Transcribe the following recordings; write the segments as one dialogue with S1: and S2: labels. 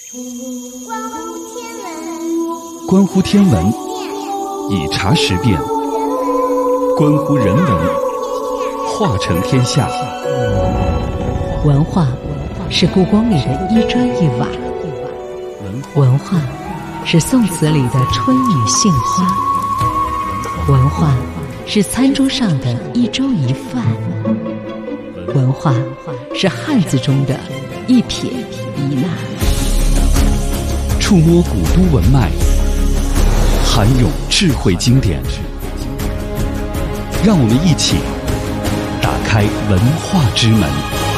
S1: 关乎天文，以察时变；关乎人文，化成天下。
S2: 文化是故宫里的一砖一瓦，文化是宋词里的春雨杏花，文化是餐桌上的一粥一饭，文化是汉字中的一撇一捺。
S1: 触摸古都文脉，涵咏智慧经典，让我们一起打开文化之门。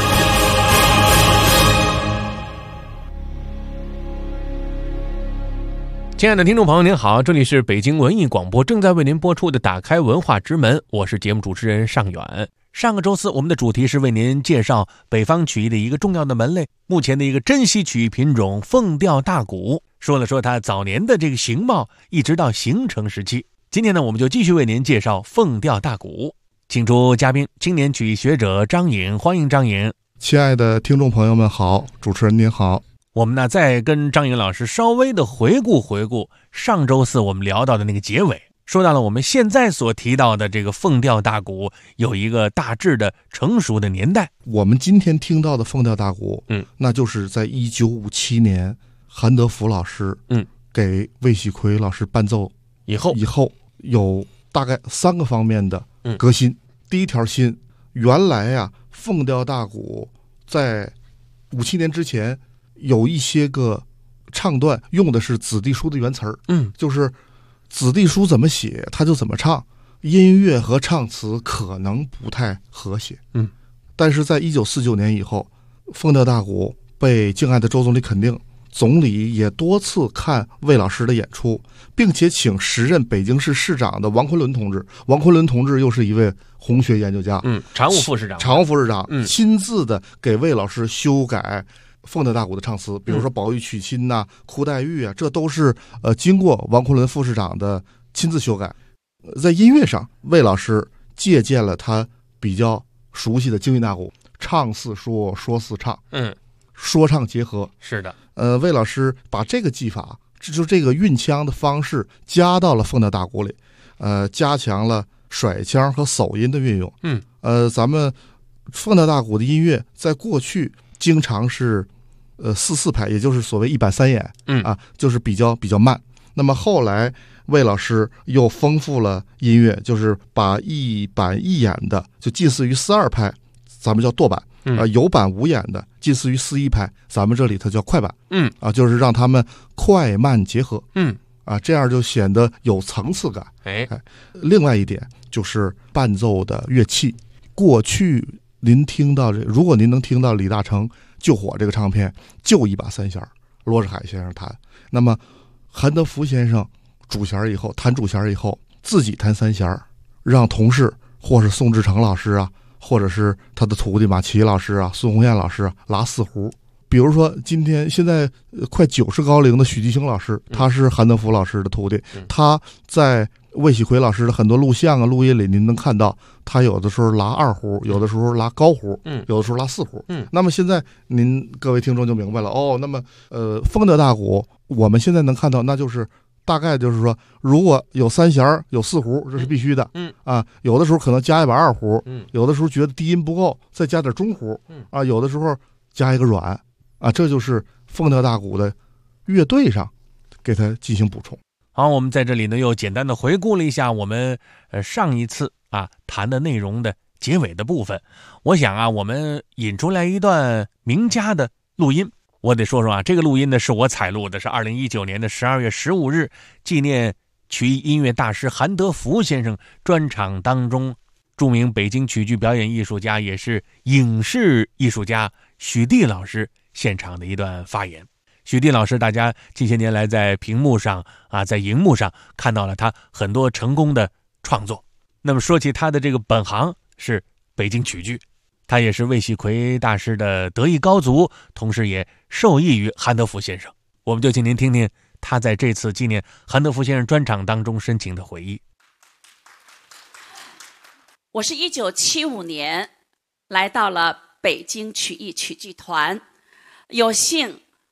S3: 亲爱的听众朋友您好，这里是北京文艺广播正在为您播出的打开文化之门，我是节目主持人尚远。上个周四我们的主题是为您介绍北方曲艺的一个重要的门类，目前的一个珍稀曲艺品种凤调大鼓，说了说它早年的这个形貌一直到形成时期。今天呢，我们就继续为您介绍凤调大鼓，请出嘉宾青年曲艺学者张颖，欢迎张颖。
S4: 亲爱的听众朋友们好，主持人您好。
S3: 我们呢再跟张颖老师稍微的回顾上周四我们聊到的那个结尾，说到了我们现在所提到的这个凤调大鼓有一个大致的成熟的年代。
S4: 我们今天听到的凤调大鼓，那就是在1957年韩德福老师给魏喜奎老师伴奏以后有大概3个方面的革新。第一条新，原来呀凤调大鼓在57年之前有一些个唱段用的是子弟书的原词儿，就是子弟书怎么写他就怎么唱，音乐和唱词可能不太和谐，但是在1949年以后，凤调大鼓被敬爱的周总理肯定，总理也多次看魏老师的演出，并且请时任北京市市长的王昆仑同志，王昆仑同志又是一位红学研究家，
S3: 常务副市长，
S4: 亲自的给魏老师修改凤调大鼓的唱词，比如说宝玉娶亲呐、哭黛玉啊，这都是经过王昆仑副市长的亲自修改。在音乐上，魏老师借鉴了他比较熟悉的京韵大鼓，唱似说，说似唱，说唱结合。
S3: 是的，
S4: 魏老师把这个技法，就这个运腔的方式加到了凤调大鼓里，加强了甩腔和手音的运用。咱们凤调大鼓的音乐在过去经常是4/4拍，也就是所谓1板3眼，就是比较慢。那么后来魏老师又丰富了音乐，就是把1板1眼的就近似于4/2拍，咱们叫剁板，有板5眼的近似于4/1拍，咱们这里它叫快板，就是让他们快慢结合，这样就显得有层次感。另外一点就是伴奏的乐器，过去您听到如果您能听到李大成救火这个唱片，就1把3弦，罗世海先生弹。那么韩德福先生弹主弦以后，自己弹3弦，让同事或是宋志成老师啊，或者是他的徒弟马奇老师啊、孙红艳老师啊拉4胡。比如说现在快90高龄的许继兴老师，他是韩德福老师的徒弟，他在魏喜奎老师的很多录像啊、录音里，您能看到他有的时候拉2胡，有的时候拉高胡，有的时候拉4胡。那么现在您各位听众就明白了那么凤调大鼓我们现在能看到，那就是大概就是说，如果有3弦有4胡，这是必须的，有的时候可能加1把2胡，有的时候觉得低音不够，再加点中胡，有的时候加一个软，这就是凤调大鼓的乐队上给它进行补充。
S3: 好，我们在这里呢又简单的回顾了一下我们上一次谈的内容的结尾的部分。我想我们引出来一段名家的录音，我得说说这个录音呢是我采录的，是2019年的12月15日纪念曲艺音乐大师韩德福先生专场当中，著名北京曲剧表演艺术家也是影视艺术家许地老师现场的一段发言。许地老师大家近些年来在屏幕上在荧幕上看到了他很多成功的创作。那么说起他的这个本行是北京曲剧，他也是魏喜奎大师的得意高足，同时也受益于韩德福先生。我们就请您听听他在这次纪念韩德福先生专场当中深情的回忆。
S5: 我是1975年来到了北京曲艺曲剧团，有幸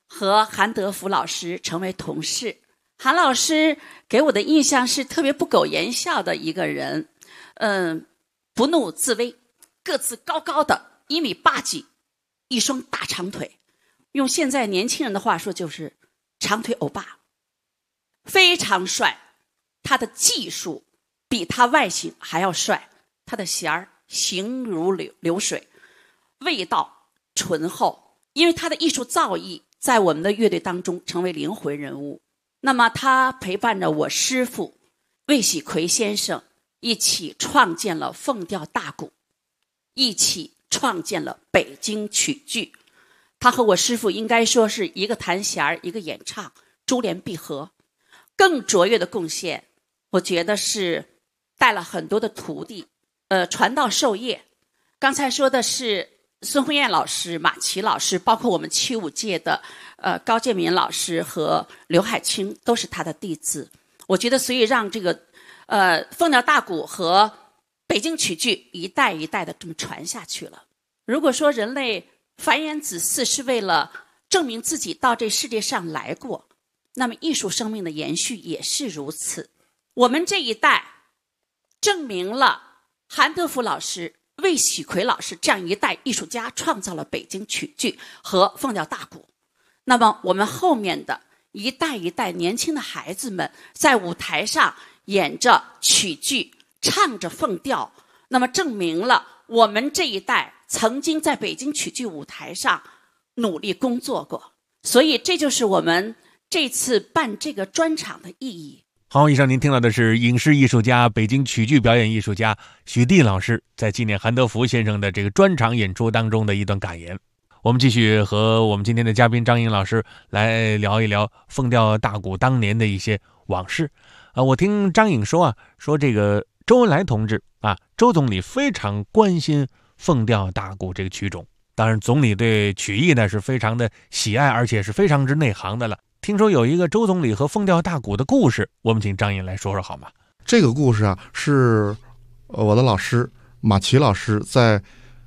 S5: 和韩德福老师成为同事。韩老师给我的印象是特别不苟言笑的一个人，不怒自威，个子高高的1.8米几，一双大长腿，用现在年轻人的话说就是长腿欧巴，非常帅。他的技术比他外形还要帅，他的弦儿行如流水，味道醇厚，因为他的艺术造诣在我们的乐队当中成为灵魂人物。那么他陪伴着我师父魏喜奎先生一起创建了凤调大鼓，一起创建了北京曲剧。他和我师父应该说是一个弹弦一个演唱，珠联璧合。更卓越的贡献我觉得是带了很多的徒弟，传道授业。刚才说的是孙慧燕老师、马奇老师，包括我们75届的高建民老师和刘海清都是他的弟子。我觉得所以让这个凤调大鼓和北京曲剧一代一代的这么传下去了。如果说人类繁衍子嗣是为了证明自己到这世界上来过，那么艺术生命的延续也是如此。我们这一代证明了韩德福老师、魏喜奎老师这样一代艺术家创造了北京曲剧和凤调大鼓。那么我们后面的一代一代年轻的孩子们在舞台上演着曲剧，唱着凤调，那么证明了我们这一代曾经在北京曲剧舞台上努力工作过。所以这就是我们这次办这个专场的意义。
S3: 好，以上您听到的是影视艺术家、北京曲剧表演艺术家许地老师在纪念韩德福先生的这个专场演出当中的一段感言。我们继续和我们今天的嘉宾张颖老师来聊一聊凤调大鼓当年的一些往事。我听张颖说说这个周恩来同志周总理非常关心凤调大鼓这个曲种。当然，总理对曲艺呢是非常的喜爱，而且是非常之内行的了。听说有一个周总理和凤调大鼓的故事，我们请张颖来说说好吗？
S4: 这个故事是我的老师马奇老师在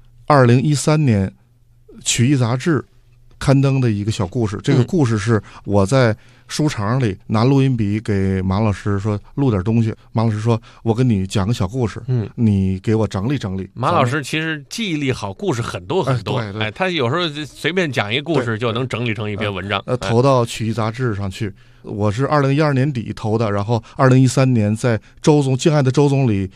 S4: 2013年曲艺杂志刊登的一个小故事。这个故事是我在书场里拿录音笔给马老师说录点东西，马老师说我跟你讲个小故事，你给我整理整理。
S3: 马老师其实记忆力好，故事很多很多，
S4: 对，
S3: 他有时候随便讲一个故事就能整理成一篇文章，
S4: 投到曲艺杂志上去。我是2012年底投的，然后2013年在敬爱的周总理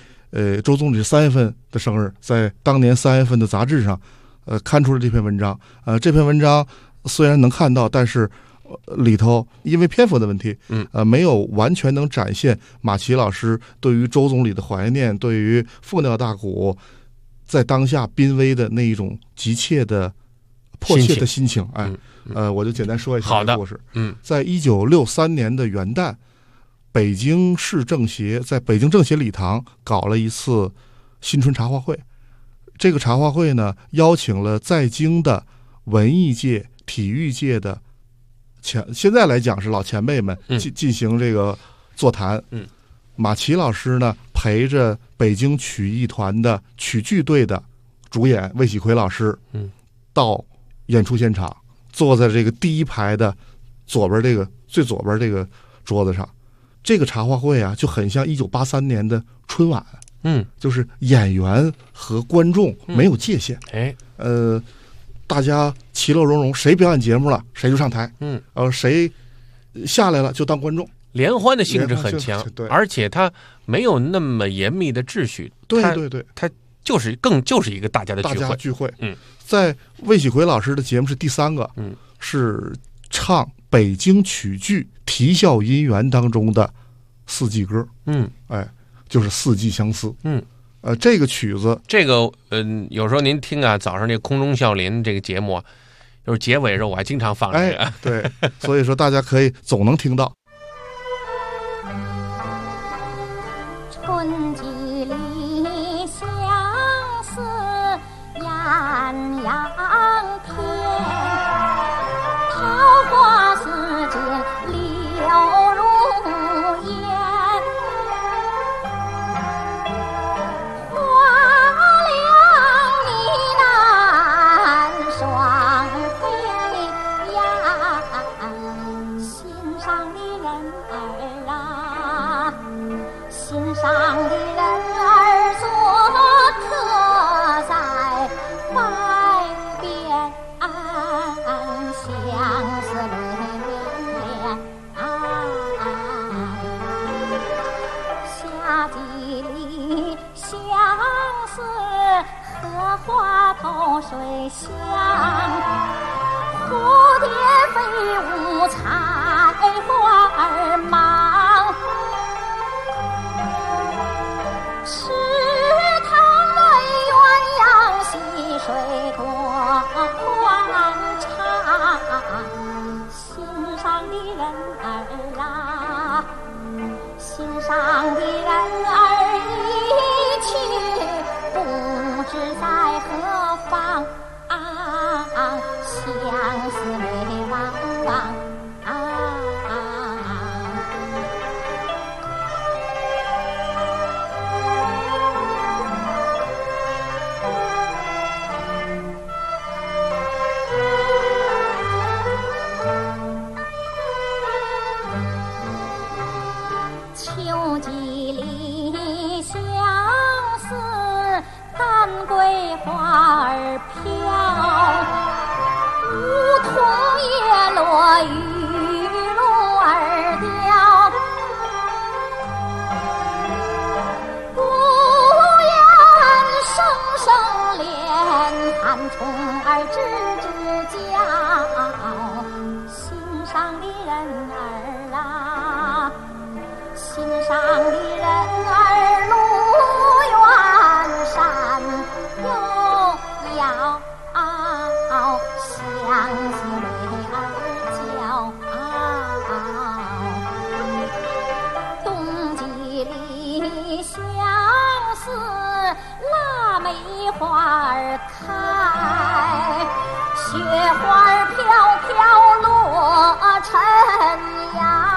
S4: 3月份的生日，在当年3月份的杂志上刊出了这篇文章。这篇文章虽然能看到，但是里头因为篇幅的问题，没有完全能展现马奇老师对于周总理的怀念，对于凤调大鼓在当下濒危的那一种急切的迫切的心情。我就简单说一下这个故事。在1963年的元旦，北京市政协在北京政协礼堂搞了一次新春茶话会。这个茶话会呢，邀请了在京的文艺界、体育界的现在来讲是老前辈们进行这个座谈。马奇老师呢陪着北京曲艺团的曲剧队的主演魏喜奎老师到演出现场，坐在这个第一排的最左边这个桌子上。这个茶话会就很像1983年的春晚，就是演员和观众没有界限，大家其乐融融，谁表演节目了谁就上台，谁下来了就当观众，
S3: 联欢的性质很强，对，而且它没有那么严密的秩序，
S4: 对，
S3: 它就是一个大家的聚会。
S4: 在魏喜奎老师的节目是第3个，是唱北京曲剧啼笑姻缘当中的四季歌，就是四季相思。这个曲子，
S3: 有时候您听早上这空中笑林这个节目，就是结尾的时候我还经常放这个，
S4: 对，所以说大家可以总能听到。
S6: 春季里相思艳阳天，桃花似溅柳如烟，花两呢喃双飞燕。 心上的人儿一去，不知在何方，相思泪汪汪。秋季里相思，丹桂花儿飘，梧桐叶落雨露儿掉，不言声声恋，寒虫儿吱吱叫，心上的人儿啊，心上的人儿路远山又遥，相思泪儿叫。冬季里相思，腊梅花儿开，雪花儿飘飘落尘埃。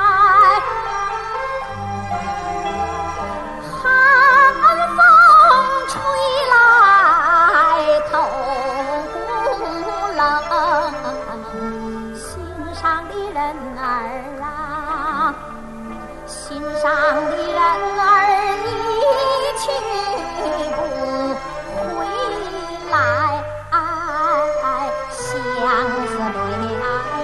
S6: 心上的人儿一去不回来，相思泪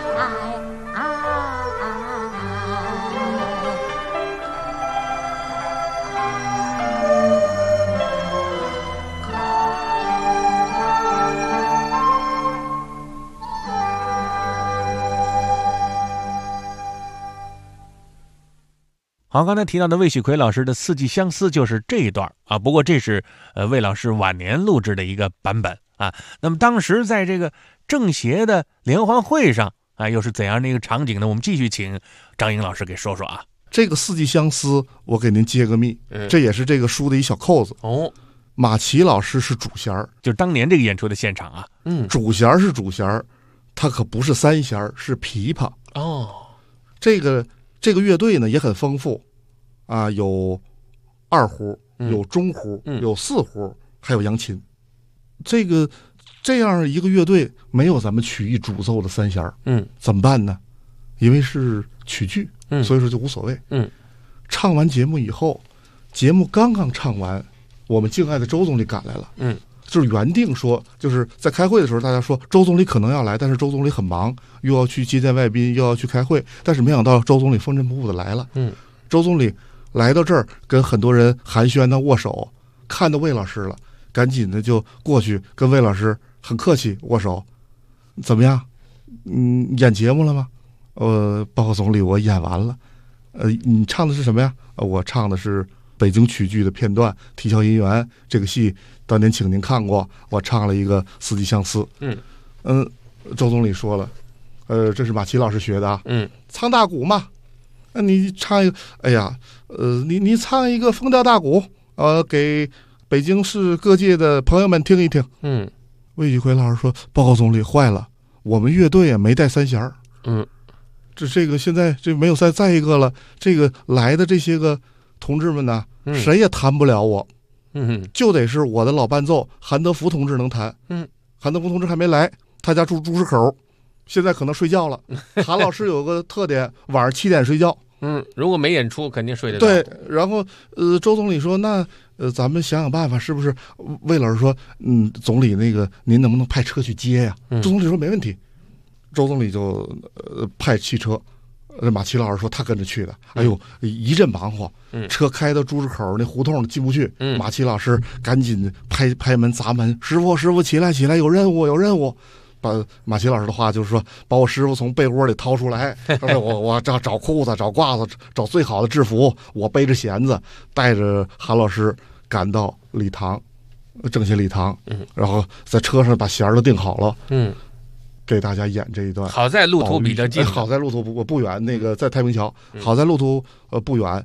S3: 好，刚才提到的魏续奎老师的《四季相思》就是这一段啊。不过这是魏老师晚年录制的一个版本啊。那么当时在这个政协的联欢会上啊，又是怎样的一个场景呢？我们继续请张英老师给说说啊。
S4: 这个《四季相思》，我给您揭个秘，这也是这个书的一小扣子
S3: 哦。
S4: 马奇老师是主弦儿，
S3: 就是当年这个演出的现场啊。
S4: 主弦儿是主弦儿，他可不是三弦儿，是琵琶
S3: 哦。
S4: 这个乐队呢也很丰富啊，有二胡，有中胡，有四胡，还有扬琴。这样一个乐队没有咱们曲艺主奏的三弦儿，怎么办呢？因为是曲剧，所以说就无所谓。唱完节目以后，节目刚刚唱完，我们敬爱的周总理赶来了。就是原定说，就是在开会的时候，大家说周总理可能要来，但是周总理很忙，又要去接见外宾，又要去开会，但是没想到周总理风尘仆仆的来了。周总理来到这儿，跟很多人寒暄的握手，看到魏老师了，赶紧的就过去跟魏老师很客气握手。怎么样？演节目了吗？报告总理，我演完了。你唱的是什么呀？我唱的是北京曲剧的片段《啼笑姻缘》这个戏，当年请您看过，我唱了一个《四季相思》。周总理说了，这是马奇老师学的啊。唱大鼓嘛，那你唱一个，哎呀，你唱一个风调大鼓，给北京市各界的朋友们听一听。魏续奎老师说，报告总理，坏了，我们乐队也没带三弦儿。这个现在这没有再一个了，这个来的这些个同志们呢，谁也弹不了我。就得是我的老伴奏韩德福同志能弹。韩德福同志还没来，他家住朱市口，现在可能睡觉了。韩老师有个特点，晚上7点睡觉。
S3: 如果没演出肯定睡得着。
S4: 对，然后周总理说，那咱们想想办法，是不是？魏老师说，总理那个您能不能派车去接呀？周总理说没问题。周总理就派汽车，马奇老师说他跟着去的。哎呦，一阵忙活，车开到朱市口那胡同进不去。马奇老师赶紧拍门砸门，师傅起来，有任务。把马奇老师的话就是说，把我师傅从被窝里掏出来，我找裤子，找褂子，找最好的制服，我背着弦子，带着韩老师赶到礼堂，政协礼堂，然后在车上把弦儿都定好了，给大家演这一段。
S3: 好在路途比较近，
S4: 好在路途不远，那个在太平桥，好在路途不远，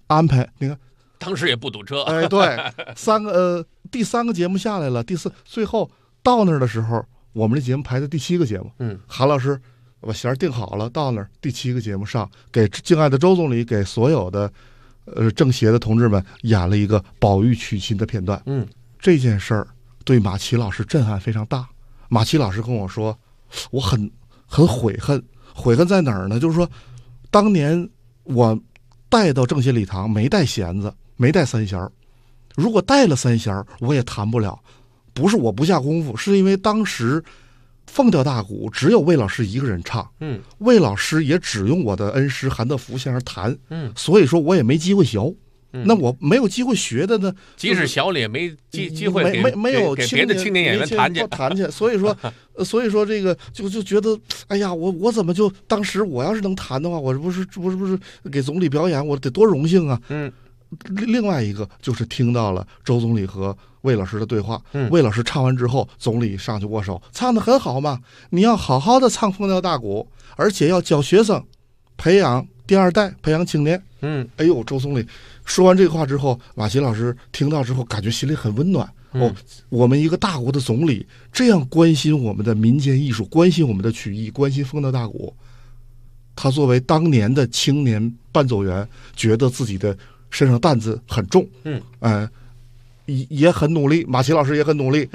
S4: 安排。你看，
S3: 当时也不堵车。
S4: 哎，对，第3个节目下来了，最后到那儿的时候，我们这节目排在第7个节目。韩老师把弦定好了，到那儿第7个节目上，给敬爱的周总理，给所有的政协的同志们演了一个保育娶亲的片段。这件事儿对马奇老师震撼非常大。马奇老师跟我说，我很悔恨，悔恨在哪儿呢？就是说，当年我带到政协礼堂没带弦子，没带三弦，如果带了三弦，我也弹不了。不是我不下功夫，是因为当时凤调大鼓只有魏老师一个人唱，魏老师也只用我的恩师韩德福先生弹，所以说我也没机会学。那我没有机会学的呢，
S3: 即使小了也没机会
S4: 没有
S3: 给别的青年演员弹去。
S4: 所以说这个就觉得，哎呀，我怎么就当时我要是能弹的话，我不是给总理表演，我得多荣幸啊。另外一个就是听到了周总理和魏老师的对话，魏老师唱完之后，总理上去握手，唱得很好嘛，你要好好的唱凤调大鼓，而且要教学生，培养第2代，培养青年。哎呦，周总理说完这个话之后，马奇老师听到之后，感觉心里很温暖。我们一个大国的总理这样关心我们的民间艺术，关心我们的曲艺，关心凤调大鼓。他作为当年的青年伴奏员，觉得自己的身上担子很重，也很努力。马奇老师也很努力，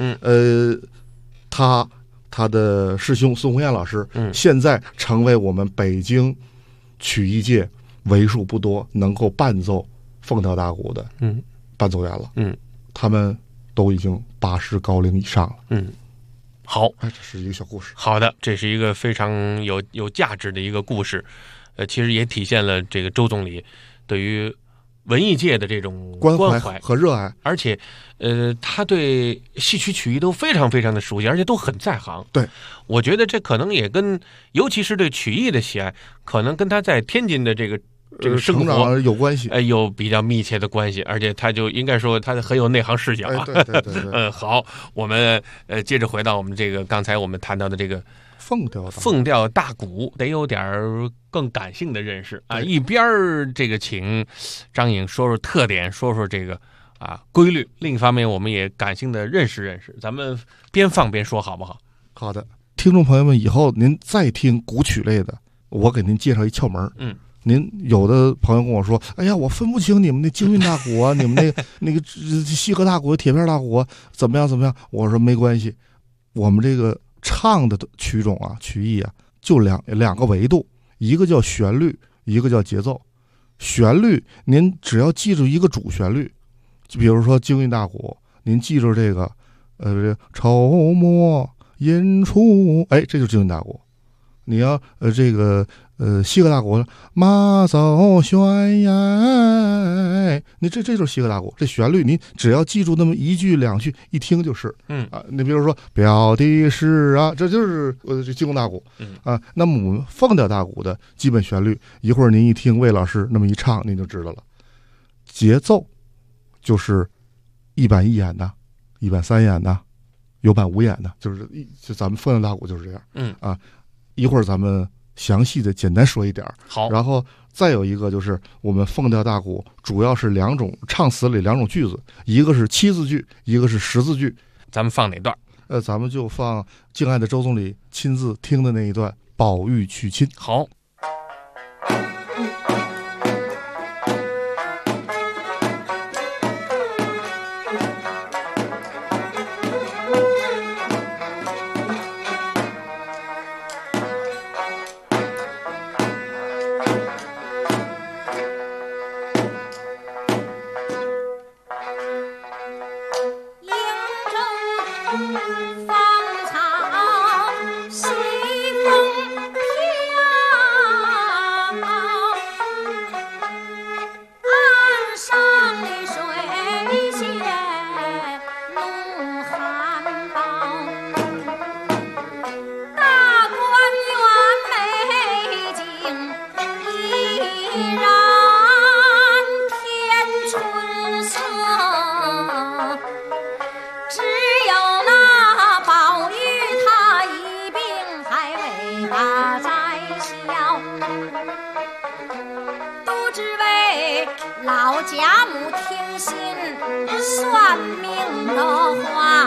S4: 他的师兄孙红艳老师，现在成为我们北京曲艺界为数不多能够伴奏凤调大鼓的伴奏员了。他们都已经80高龄以上了。
S3: 好，
S4: 这是一个小故事。
S3: 好的，这是一个非常有价值的一个故事，其实也体现了这个周总理对于文艺界的这种
S4: 关怀和热爱，
S3: 而且，他对戏曲曲艺都非常非常的熟悉，而且都很在行。
S4: 对，
S3: 我觉得这可能也尤其是对曲艺的喜爱，可能跟他在天津的这个生活
S4: 有关系，
S3: 有比较密切的关系，而且他就应该说他很有内行视角啊。
S4: 对。
S3: 好，我们接着回到我们这个刚才我们谈到的这个
S4: 凤
S3: 调大鼓，得有点更感性的认识啊。一边这个请张颖说说特点，说说这个规律，另一方面我们也感性的认识，咱们边放边说好不好？
S4: 好的，听众朋友们，以后您再听古曲类的，我给您介绍一窍门。您有的朋友跟我说，哎呀，我分不清你们那京韵大鼓啊，你们那个西河大鼓、铁片大鼓啊，怎么样？我说没关系，我们这个唱的曲种啊，曲艺啊，就两个维度，一个叫旋律，一个叫节奏。旋律您只要记住一个主旋律，就比如说京韵大鼓，您记住这个筹末引出，这就是京韵大鼓。你要这个西河大鼓，马走悬崖，你这就是西河大鼓。这旋律你只要记住那么1句2句，一听就是。你比如说表的是啊，这就是这京韵大鼓。那么我们凤调大鼓的基本旋律，一会儿您一听魏老师那么一唱，您就知道了。节奏就是1板1眼的，1板3眼的，有板5眼的，就咱们凤调大鼓就是这样。一会儿咱们详细的简单说一点。
S3: 好，
S4: 然后再有一个就是我们凤调大鼓主要是2种唱词里2种句子，一个是7字句，一个是10字句。
S3: 咱们放哪段？
S4: 咱们就放敬爱的周总理亲自听的那一段《保育娶亲》。
S3: 好。
S6: 老贾母听信算命的话，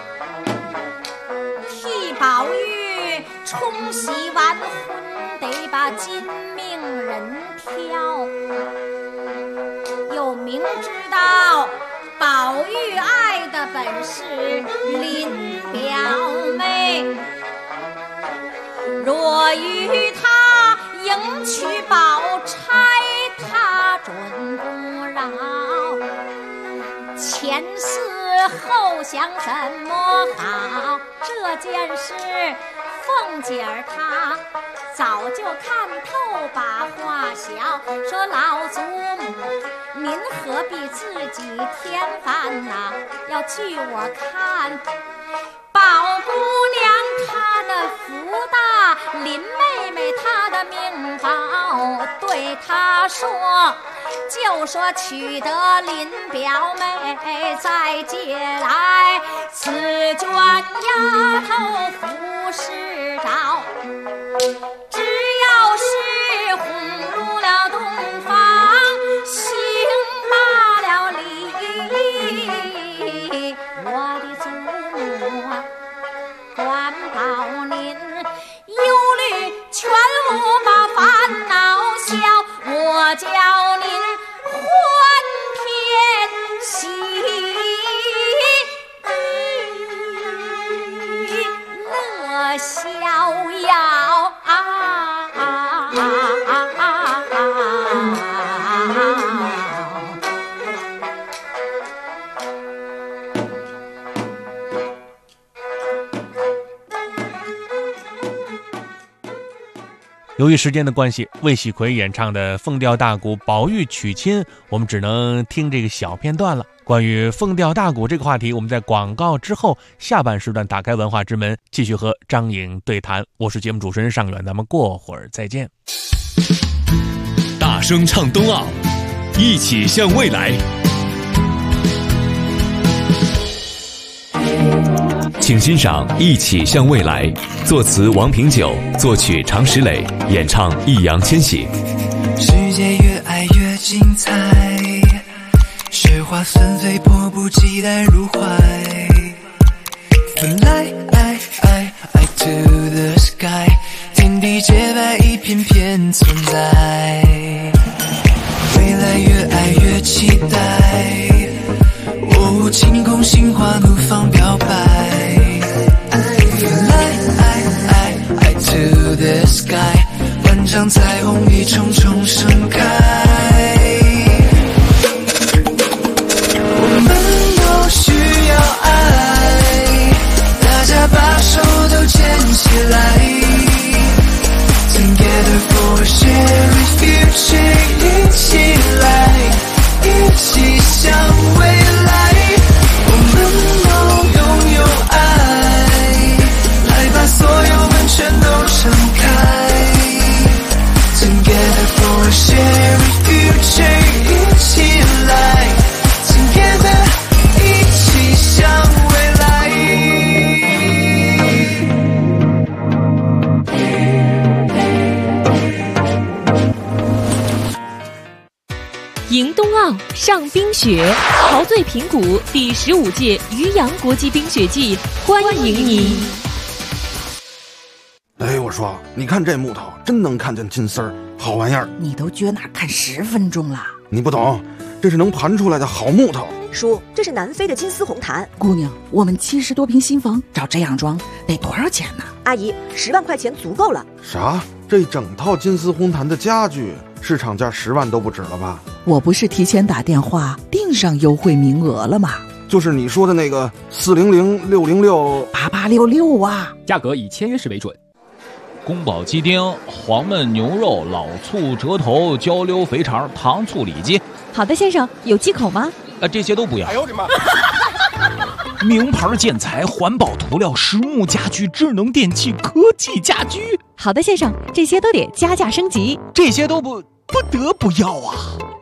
S6: 替宝玉冲洗完婚，得把金命人挑。又明知道宝玉爱的本是林表妹，若与他迎娶宝钗，他准不饶。前思后想怎么好？这件事凤姐儿她早就看透，把话小说老祖母，您何必自己添烦呐？要据我看，宝姑娘她的福大，林妹妹她的命薄，对她说，就说娶得林表妹，再借来此卷丫头服侍着，只要是哄入了洞房，行罢了礼，我的祖母啊，管保您忧虑全无，把烦恼消，我叫您欢天喜地乐逍遥
S3: 由于时间的关系，魏喜奎演唱的凤调大鼓宝玉娶亲，我们只能听这个小片段了。关于凤调大鼓这个话题，我们在广告之后下半时段打开文化之门，继续和张颖对谈。我是节目主持人尚远，咱们过会儿再见。
S1: 大声唱冬奥，一起向未来。请欣赏《一起向未来》，作词王平久，作曲常石磊，演唱易烊千玺。
S7: 世界越爱越精彩，雪花纷飞，迫不及待入怀。Fly to the sky， 天地洁白，一片片存在。未来越爱越期待，晴空心花怒放表白。Fly to the sky， 万丈彩虹一重重盛开。我们都需要爱，大家把手都牵起来。Together for a shared future， 一起来，一起向未来。我们都拥有爱，来把所有门全都敞开。Together for a shared future， 一起来 Together， 一起向未来。
S8: 迎冬奥，上冰雪，陶醉平谷第15届渔阳国际冰雪季，欢迎您！
S9: 哎，我说，你看这木头，真能看见金丝儿，好玩意儿。
S10: 你都撅哪看10分钟了？
S9: 你不懂，这是能盘出来的好木头。
S11: 叔，这是南非的金丝红檀。
S10: 姑娘，我们70多平新房找这样装得多少钱呢？
S11: 阿姨，10万块钱足够了。
S9: 啥？这整套金丝红檀的家具市场价10万都不止了吧？
S10: 我不是提前打电话订上优惠名额了吗？
S9: 就是你说的那个400-606-8866
S10: 啊，
S12: 价格以签约时为准。宫保鸡丁、黄焖牛肉、老醋、折头、焦溜肥肠、糖醋里脊。
S8: 好的，先生，有忌口吗？
S12: 这些都不要。
S9: 哎呦我的妈！
S12: 名牌建材、环保涂料、实木家具、智能电器、科技家居。
S8: 好的，先生，这些都得加价升级。
S12: 这些都不得不要啊！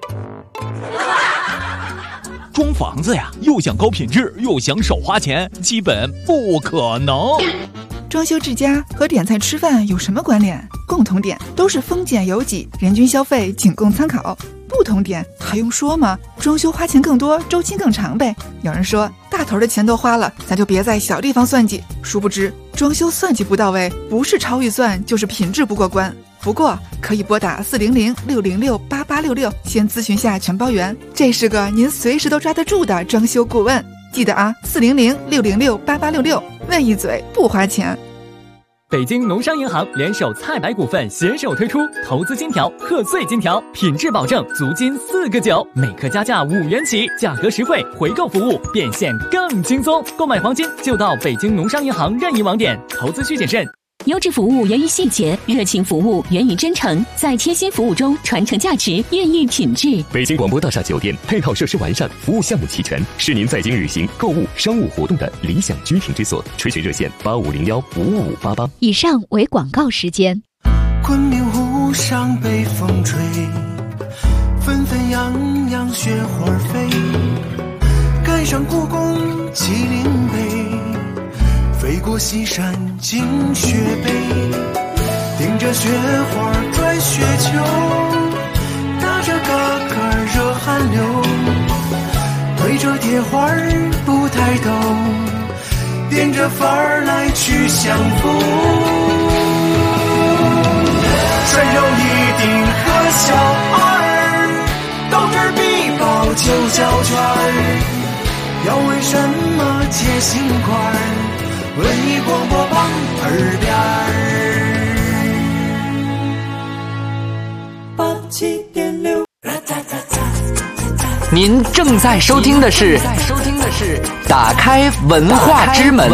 S12: 装房子呀，又想高品质，又想少花钱，基本不可能。
S10: 装修治家和点菜吃饭有什么关联？共同点都是丰俭由己，人均消费仅供参考。不同点还用说吗？装修花钱更多，周期更长呗。有人说大头的钱都花了，咱就别在小地方算计。殊不知装修算计不到位，不是超预算就是品质不过关。不过可以拨打400-606-8866先咨询下承包员，这是个您随时都抓得住的装修顾问。记得啊，400-606-8866，问一嘴不花钱。
S13: 北京农商银行联手菜百股份携手推出投资金条、贺岁金条，品质保证，足金4个9，每克加价5元起，价格实惠，回购服务变现更轻松。购买黄金就到北京农商银行任意网点，投资需谨慎。
S8: 优质服务源于细节，热情服务源于真诚，在贴心服务中传承价值，孕育品质。
S14: 北京广播大厦酒店配套设施完善，服务项目齐全，是您在京旅行、购物、商务活动的理想居停之所。垂询热线8501-55588。
S2: 以上为广告时间。
S7: 昆明湖上北风吹，纷纷扬扬雪花飞，赶上故宫麒麟碑，飞过西山进雪北，顶着雪花转雪球，打着嘎嘎热汗流，对着铁花不抬头，变着法儿来去相逢。涮肉一定和小二，豆汁必报9角圈，要为什么接心块？文艺广播榜耳边87.6。
S15: 您正在收听的是打开文化之门。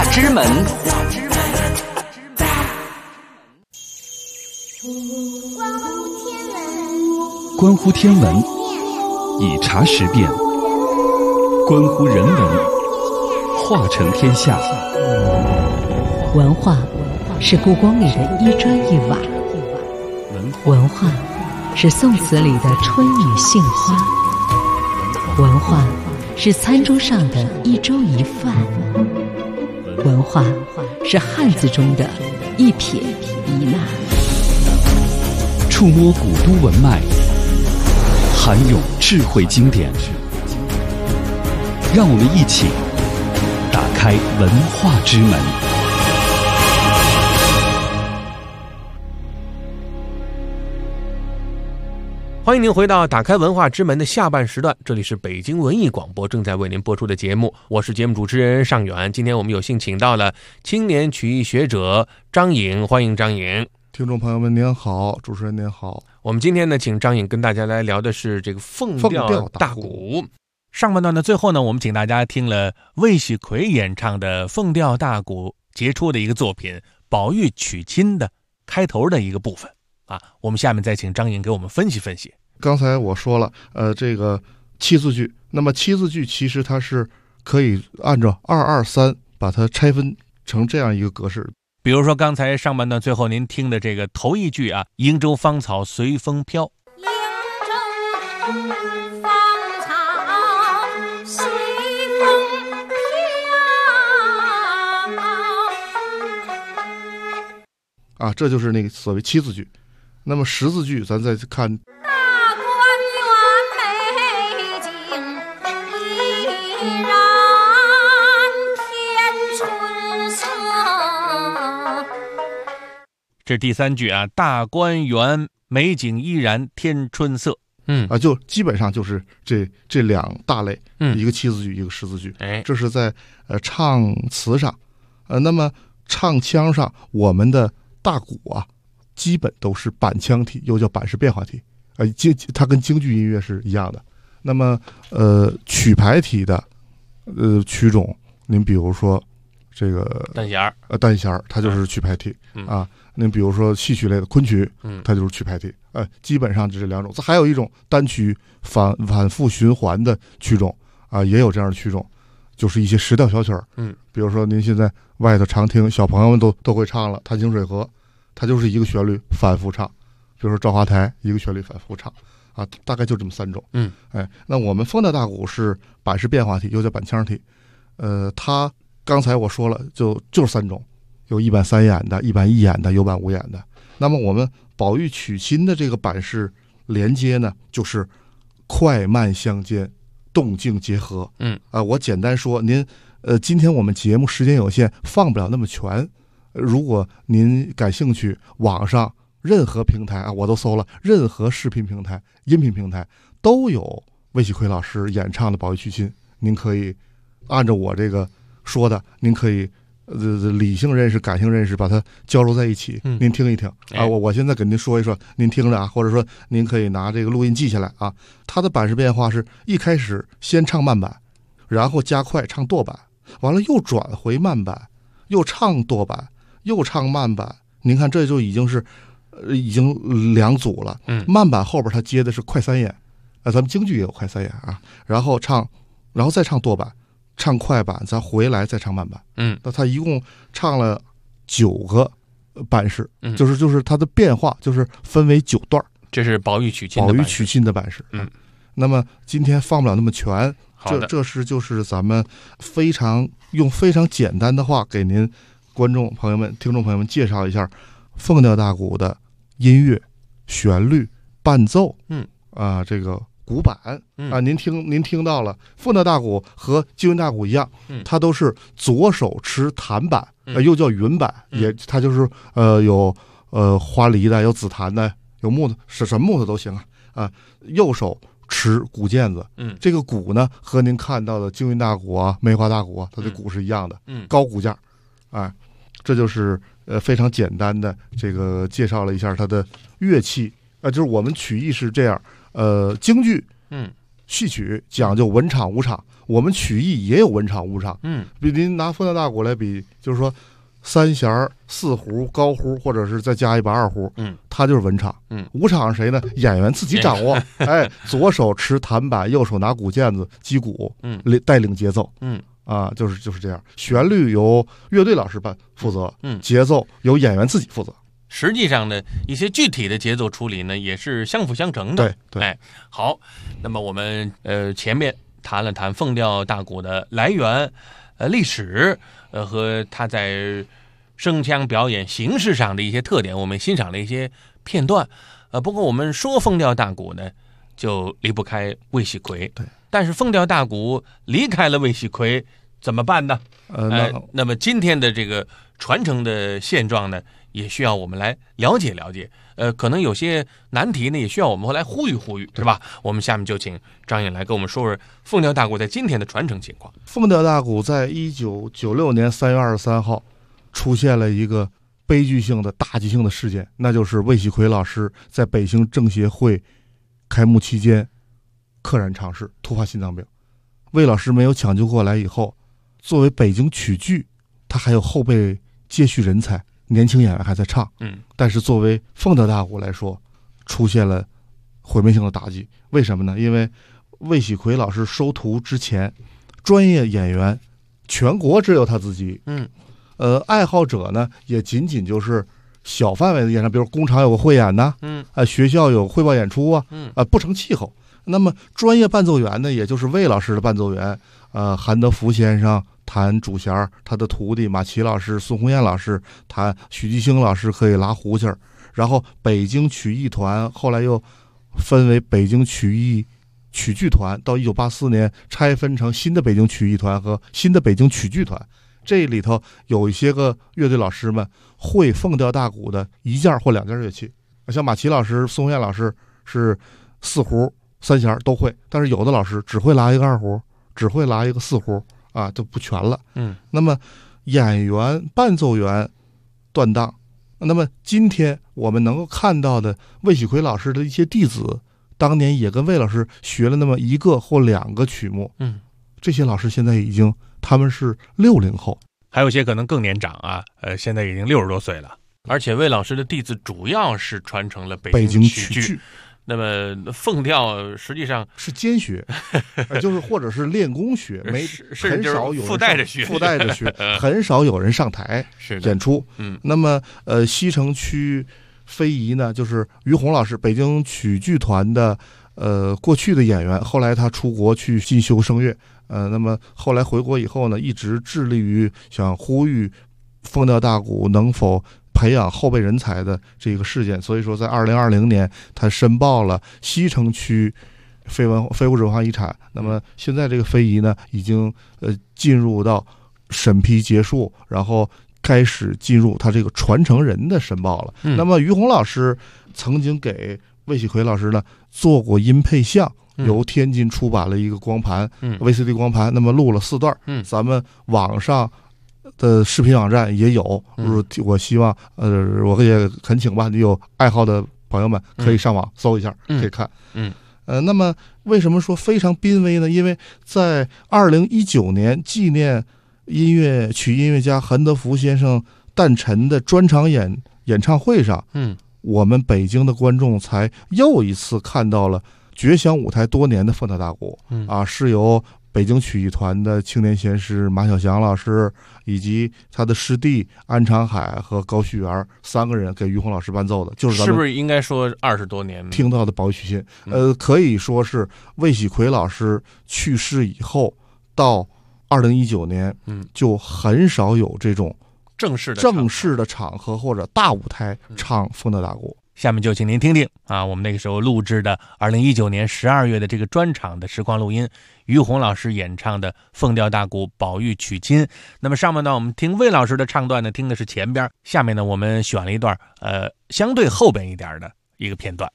S1: 关乎天文，以茶识变；关乎人文，化成天下。
S2: 文化是故宫里的一砖一瓦，文化是宋词里的春雨杏花，文化是餐桌上的一粥一饭，文化是汉字中的一撇一捺。
S1: 触摸古都文脉，涵咏智慧经典，让我们一起打开文化之门。
S3: 欢迎您回到打开文化之门的下半时段，这里是北京文艺广播正在为您播出的节目，我是节目主持人尚远。今天我们有幸请到了青年曲艺学者张颖，欢迎张颖。
S4: 听众朋友们您好，主持人您好。
S3: 我们今天呢，请张颖跟大家来聊的是这个凤调大鼓。上半段的最后呢，我们请大家听了魏喜奎演唱的凤调大鼓杰出的一个作品《宝玉娶亲》的开头的一个部分啊。我们下面再请张颖给我们分析分析。
S4: 刚才我说了，这个七字句，那么七字句其实它是可以按照223把它拆分成这样一个格式。
S3: 比如说刚才上半段最后您听的这个头一句啊，瀛洲芳草随风飘。
S6: 瀛洲芳草随风飘
S4: 啊，这就是那个所谓七字句。那么十字句咱再看。
S6: 大观园美景依然天春色。
S3: 这第三句啊，大观园美景依然天春色。
S4: 就基本上就是这两大类，一个七字句，一个十字句。这是在唱词上，那么唱腔上，我们的大鼓啊，基本都是板腔体，又叫板式变化体，它跟京剧音乐是一样的。那么曲牌体的曲种，您比如说这个单弦儿，它就是曲牌体啊。您比如说戏曲类的昆曲，它就是曲牌体。基本上这两种，还有一种单曲反复循环的曲种啊，也有这样的曲种，就是一些时调小曲儿。比如说您现在外头常听，小朋友们都会唱了《探清水河》，它就是一个旋律反复唱。比如说《赵华台》，一个旋律反复唱啊，大概就这么三种。那我们凤调大鼓是板式变化体，又叫板腔体。它刚才我说了，就是三种， 有一板3眼的，一板1眼的，有板5眼的。那么我们宝玉娶亲的这个板式连接呢，就是快慢相间，动静结合。我简单说，您今天我们节目时间有限，放不了那么全。如果您感兴趣，网上任何平台啊，我都搜了，任何视频平台、音频平台都有魏喜奎老师演唱的《宝玉娶亲》，您可以按照我这个说的，您可以理性认识、感性认识，把它交融在一起。您听一听啊，我现在给您说一说，您听着啊，或者说您可以拿这个录音记下来啊。它的板式变化是一开始先唱慢板，然后加快唱舵板，完了又转回慢板，又唱舵板，又唱慢板。您看这就已经是已经2组了。慢板后边它接的是快3眼，咱们京剧也有快3眼啊。然后再唱舵板，唱快板，咱回来再唱慢板。那他一共唱了9个板式，就是它的变化就是分为9段。
S3: 这是宝玉娶亲
S4: 的板式。那么今天放不了那么全，这是就是咱们用非常简单的话给您观众朋友们、听众朋友们介绍一下凤调大鼓的音乐、旋律、伴奏。这个鼓板啊，您听到了，凤调大鼓和京韵大鼓一样，它都是左手持弹板，又叫云板，它就是有花梨的，有紫檀的，有木头，什么木头都行啊。右手持鼓键子，这个鼓呢和您看到的京韵大鼓啊、梅花大鼓啊，它的鼓是一样的，高鼓架。这就是非常简单的这个介绍了一下它的乐器。就是我们曲艺是这样。京剧、戏曲讲究文场武场，我们曲艺也有文场武场。比您拿凤调大鼓来比，就是说3弦、4胡、高胡，或者是再加一把2胡，它就是文场。武场是谁呢？演员自己掌握。左手持弹板，右手拿鼓键子击鼓，带领节奏。就是这样。旋律由乐队老师负责，节奏由演员自己负责。
S3: 实际上呢，一些具体的节奏处理呢，也是相辅相成的。
S4: 对。
S3: 好，那么我们前面谈了谈凤调大鼓的来源、历史，和它在声腔表演形式上的一些特点，我们欣赏了一些片段。不过我们说凤调大鼓呢，就离不开魏喜奎。
S4: 对。
S3: 但是凤调大鼓离开了魏喜奎怎么办呢？那么今天的这个传承的现状呢，也需要我们来了解了解。可能有些难题呢，也需要我们来呼吁呼吁，是吧？我们下面就请张颖来跟我们说说凤调大鼓在今天的传承情况。
S4: 凤调大鼓在1996年3月23号出现了一个悲剧性的大急性的事件，那就是魏喜奎老师在北京政协会开幕期间溘然长逝，突发心脏病。魏老师没有抢救过来以后，作为北京曲剧，他还有后备接续人才，年轻演员还在唱。但是作为凤调大鼓来说，出现了毁灭性的打击。为什么呢？因为魏喜奎老师收徒之前，专业演员全国只有他自己。爱好者呢也仅仅就是小范围的演唱，比如工厂有个汇演呐，学校有汇报演出啊，不成气候。那么专业伴奏员呢，也就是魏老师的伴奏员，韩德福先生弹主弦，他的徒弟马奇老师、孙红艳老师弹，许继兴老师可以拉胡琴儿。然后北京曲艺团后来又分为北京曲艺曲剧团，到1984年拆分成新的北京曲艺团和新的北京曲剧团。这里头有一些个乐队老师们会凤调大鼓的1件或2件乐器，像马奇老师、孙红艳老师是4胡3弦都会，但是有的老师只会拉一个2胡，只会拉一个4胡啊，就不全了。那么演员伴奏员断档。那么今天我们能够看到的魏喜奎老师的一些弟子，当年也跟魏老师学了那么1个或2个曲目。这些老师现在他们是60后，
S3: 还有些可能更年长啊，现在已经60多岁了。而且魏老师的弟子主要是传承了北京曲剧。那么凤调实际上
S4: 是兼学，就是或者是练功学，很少有人
S3: 附带着学，
S4: 很少有人上台演出。那么西城区非遗呢，就是于洪老师，北京曲剧团的过去的演员，后来他出国去进修声乐，那么后来回国以后呢，一直致力于想呼吁凤调大鼓能否培养后备人才的这个事件。所以说在2020年他申报了西城区非物质文化遗产。那么现在这个非遗呢已经进入到审批结束，然后开始进入他这个传承人的申报了。那么于洪老师曾经给魏喜奎老师呢做过音配像，由天津出版了一个光盘，VCD 光盘，那么录了4段，咱们网上的视频网站也有。我希望我也恳请吧，你有爱好的朋友们可以上网搜一下，可以看。那么为什么说非常濒危呢？因为在2019年纪念曲音乐家韩德福先生诞辰的专场演唱会上，我们北京的观众才又一次看到了绝响舞台多年的凤调大鼓，是由北京曲艺团的青年弦师马小祥老师以及他的师弟安长海和高旭元3个人给于洪老师伴奏的，就是咱们
S3: 是不是应该说20多年
S4: 听到的宝玉曲心？可以说是魏喜奎老师去世以后到2019年，就很少有这种正式的场合或者大舞台唱凤调大鼓。
S3: 下面就请您听听我们那个时候录制的2019年12月的这个专场的实况录音，于洪老师演唱的凤调大鼓宝玉曲亲。那么上面呢我们听魏老师的唱段呢听的是前边，下面呢我们选了一段相对后边一点的一个片段。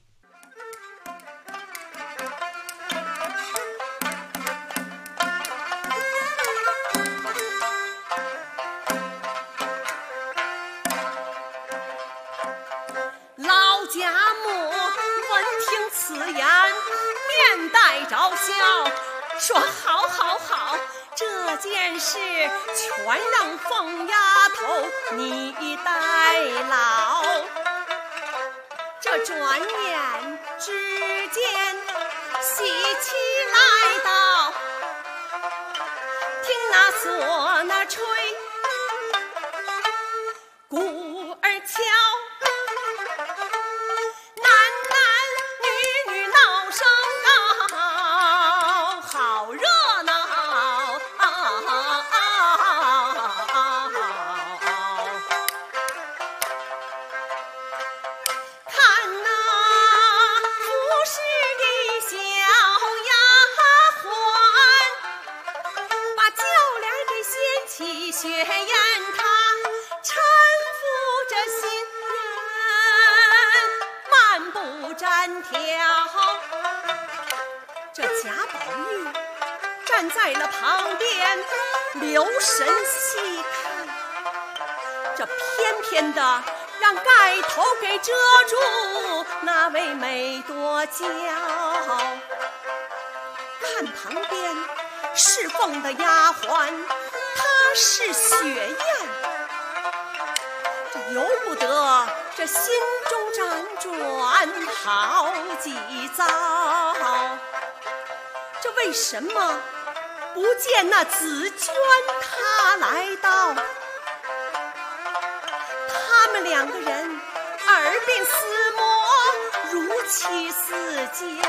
S16: 说好好好，这件事全让凤丫头你代劳。这转眼之间喜气来到，听那唢呐吹，鼓儿敲，雪雁它搀扶着新人漫步毡条，这贾宝玉站在了旁边留神细看，这偏偏的让盖头给遮住那位美多娇。看旁边侍奉的丫鬟是雪雁，这由不得这心中辗转好几遭。这为什么不见那紫娟她来到？他们2个人耳鬓厮磨，如漆似胶。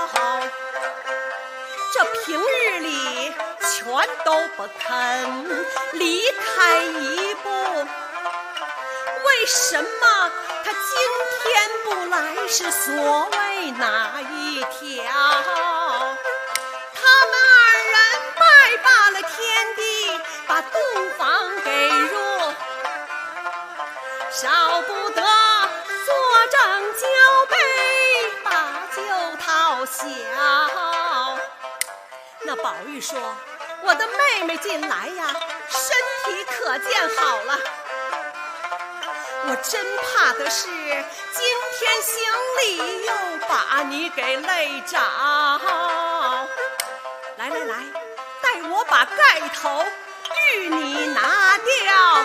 S16: 这平日里全都不肯离开一步，为什么他今天不来是所谓哪一条？他们2人拜罢了天地，把洞房给入，少不得坐正交杯，把酒讨笑。那宝玉说，我的妹妹近来呀，身体可见好了，我真怕的是今天行礼又把你给累着。来来来，待我把盖头与你拿掉，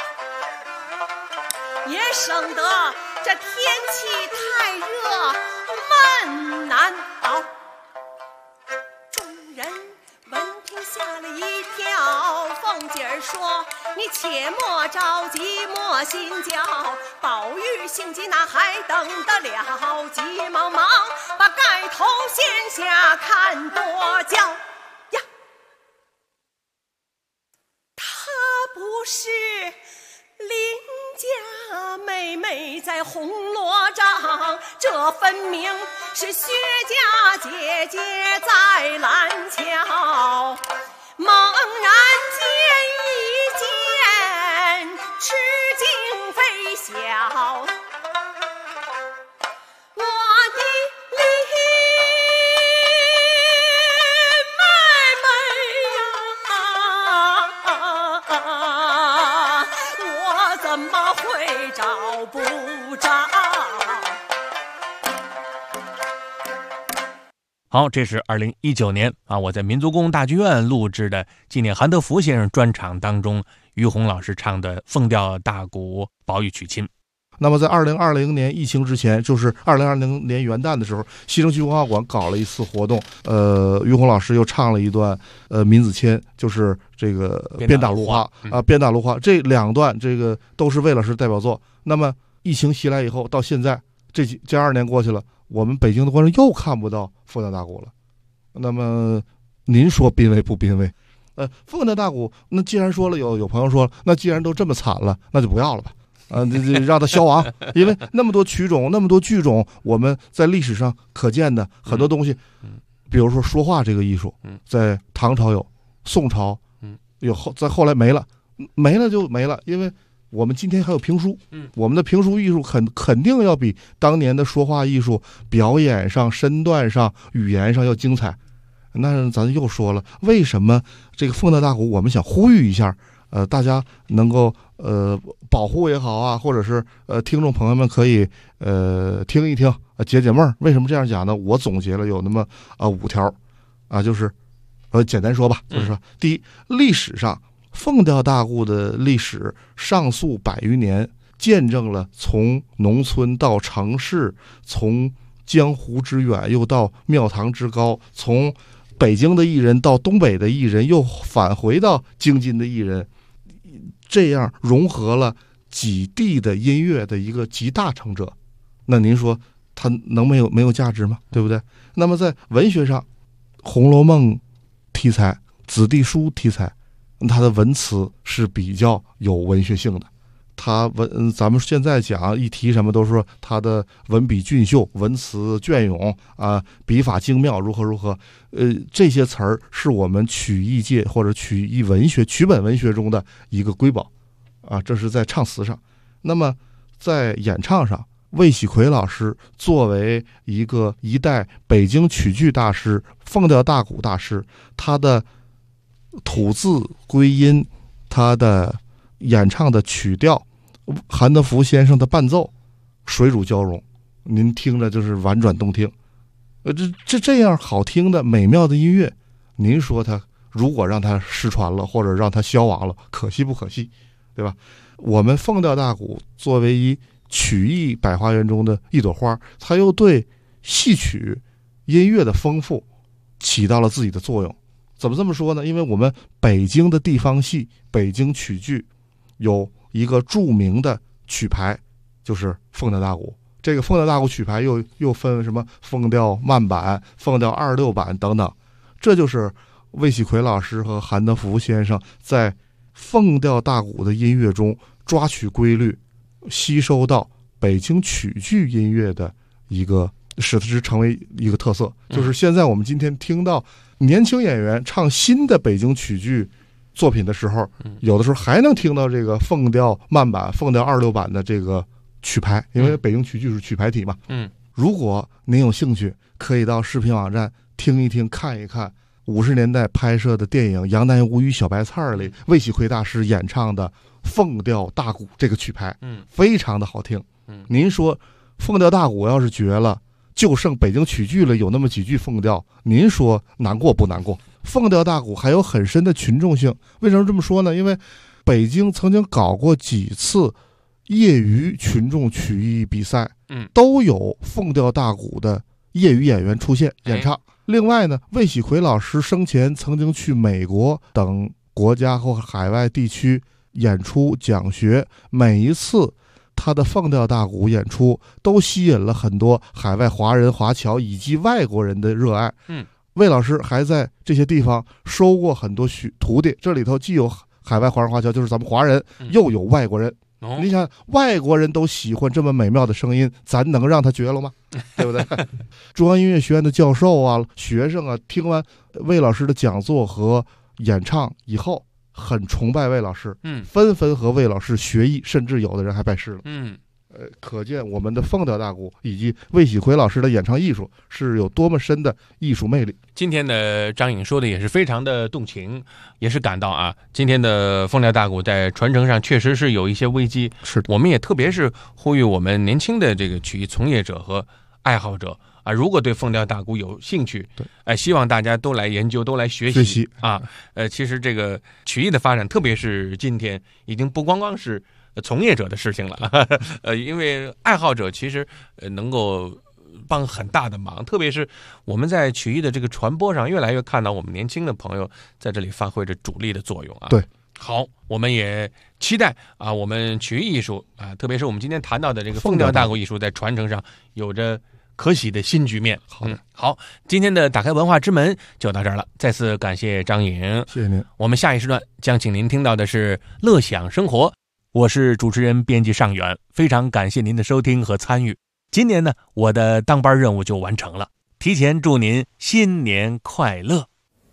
S16: 也省得这天气太热闷难熬。吓了一跳，凤姐儿说，你且莫着急，莫心焦，宝玉性急哪还等得了，急忙忙把盖头掀下看多焦呀。他不是铜锣帐，这分明是薛家姐姐在蓝桥。猛然间一见，吃惊非小。我的林妹妹呀，我怎么会找不着？
S3: 好，这是2019年啊，我在民族宫大剧院录制的纪念韩德福先生专场当中，于洪老师唱的凤调大鼓宝玉曲亲。
S4: 那么在2020年疫情之前，就是2020年元旦的时候，西城区文化馆搞了一次活动，于洪老师又唱了一段闵子骞，就是这个鞭打芦花啊，鞭打芦花，这2段这个都是魏老师代表作。那么疫情袭来以后，到现在这2年过去了，我们北京的观众又看不到凤调大鼓了。那么您说濒危不濒危？凤调大鼓，那既然说了，有朋友说了，那既然都这么惨了，那就不要了吧。让它消亡，因为那么多曲种，那么多剧种，我们在历史上可见的很多东西，比如说说话这个艺术，在唐朝有，宋朝有，在后来没了就没了，因为我们今天还有评书，我们的评书艺术肯定要比当年的说话艺术表演上、身段上、语言上要精彩。那咱又说了，为什么这个凤调大鼓我们想呼吁一下，大家能够保护也好啊，或者是听众朋友们可以听一听，解解闷儿。为什么这样讲呢？我总结了有那么5条啊，就是简单说吧，就是说，第一，历史上凤调大鼓的历史上溯100余年，见证了从农村到城市，从江湖之远又到庙堂之高，从北京的艺人到东北的艺人，又返回到京津的艺人，这样融合了几地的音乐的一个集大成者。那您说它能没有价值吗？对不对？那么在文学上，《红楼梦》题材、子弟书题材，它的文词是比较有文学性的。咱们现在讲一提什么都说他的文笔俊秀，文词隽永啊，笔法精妙，如何，这些词儿是我们曲艺界或者曲艺文学、曲本文学中的一个瑰宝啊，这是在唱词上。那么在演唱上，魏喜奎老师作为一代北京曲剧大师、凤调大鼓大师，他的吐字归音，他的演唱的曲调，韩德福先生的伴奏，水乳交融，您听着就是婉转动听。这样好听的美妙的音乐，您说它如果让它失传了，或者让它消亡了，可惜不可惜，对吧？我们凤调大鼓作为一曲艺百花园中的一朵花，它又对戏曲音乐的丰富起到了自己的作用。怎么这么说呢？因为我们北京的地方戏，北京曲剧有一个著名的曲牌，就是凤调大鼓。这个凤调大鼓曲牌又分什么凤调慢板、凤调26板等等。这就是魏喜奎老师和韩德福先生在凤调大鼓的音乐中抓取规律，吸收到北京曲剧音乐的一个，使之成为一个特色。就是现在我们今天听到年轻演员唱新的北京曲剧作品的时候，有的时候还能听到这个凤调慢板、凤调26板的这个曲牌，因为北京曲剧是曲牌体嘛。如果您有兴趣，可以到视频网站听一听、看一看50年代拍摄的电影《杨乃武与小白菜》里魏喜奎大师演唱的凤调大鼓这个曲牌，非常的好听。您说凤调大鼓要是绝了，就剩北京曲剧了有那么几句凤调，您说难过不难过？凤调大鼓还有很深的群众性。为什么这么说呢？因为北京曾经搞过几次业余群众曲艺比赛，都有凤调大鼓的业余演员出现演唱。另外呢，魏喜奎老师生前曾经去美国等国家或海外地区演出讲学，每一次他的凤调大鼓演出都吸引了很多海外华人、华侨以及外国人的热爱。魏老师还在这些地方收过很多徒弟，这里头既有海外华人、华侨，就是咱们华人，又有外国人。 你想，外国人都喜欢这么美妙的声音，咱能让他绝了吗？对不对？中央音乐学院的教授啊、学生啊，听完魏老师的讲座和演唱以后，很崇拜魏老师，纷纷和魏老师学艺，甚至有的人还拜师了。可见我们的凤调大鼓以及魏喜奎老师的演唱艺术是有多么深的艺术魅力。
S3: 今天的张颖说的也是非常的动情，也是感到啊，今天的凤调大鼓在传承上确实是有一些危机。
S4: 是，
S3: 我们也特别是呼吁我们年轻的这个曲艺从业者和爱好者啊，如果对凤调大鼓有兴趣，希望大家都来研究，都来学习啊。其实这个曲艺的发展，特别是今天，已经不光光是从业者的事情了，因为爱好者其实能够帮很大的忙，特别是我们在曲艺的这个传播上，越来越看到我们年轻的朋友在这里发挥着主力的作用啊。
S4: 对，
S3: 好，我们也期待啊，我们曲艺艺术啊，特别是我们今天谈到的这个凤调大鼓艺术，在传承上有着可喜的新局面。好，今天的打开文化之门就到这儿了，再次感谢张颖，
S4: 谢谢您。
S3: 我们下一时段将请您听到的是乐享生活。我是主持人编辑尚远，非常感谢您的收听和参与。今年呢，我的当班任务就完成了，提前祝您新年快乐。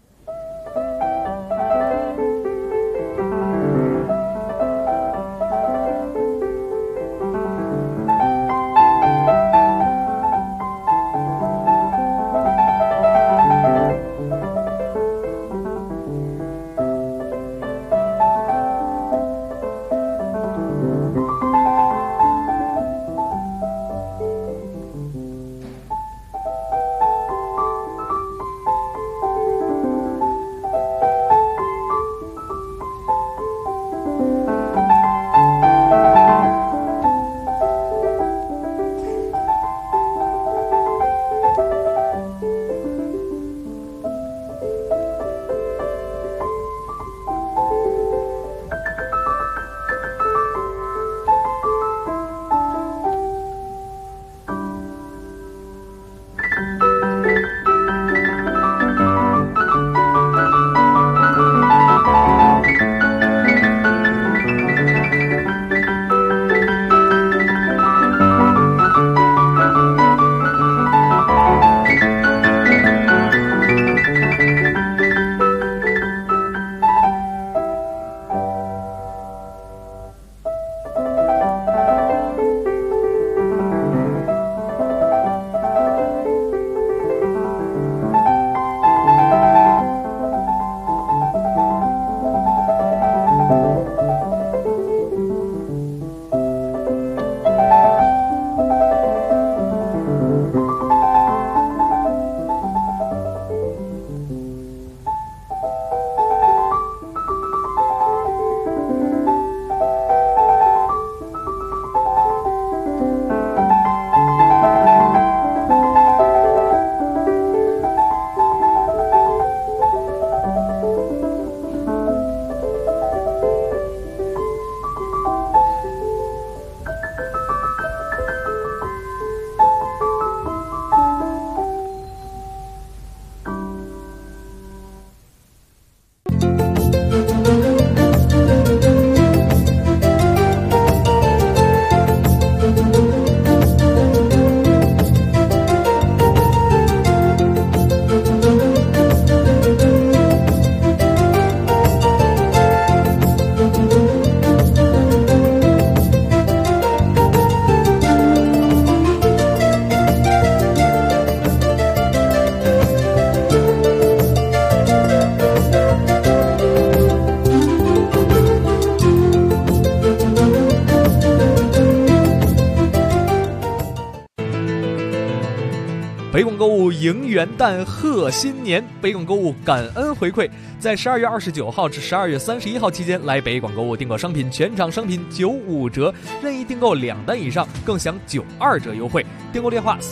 S13: 北广购物迎元旦贺新年，北广购物感恩回馈，在12月29号至12月31号期间来北广购物订购商品，全场商品95折，任意订购2单以上更享92折优惠。订购电话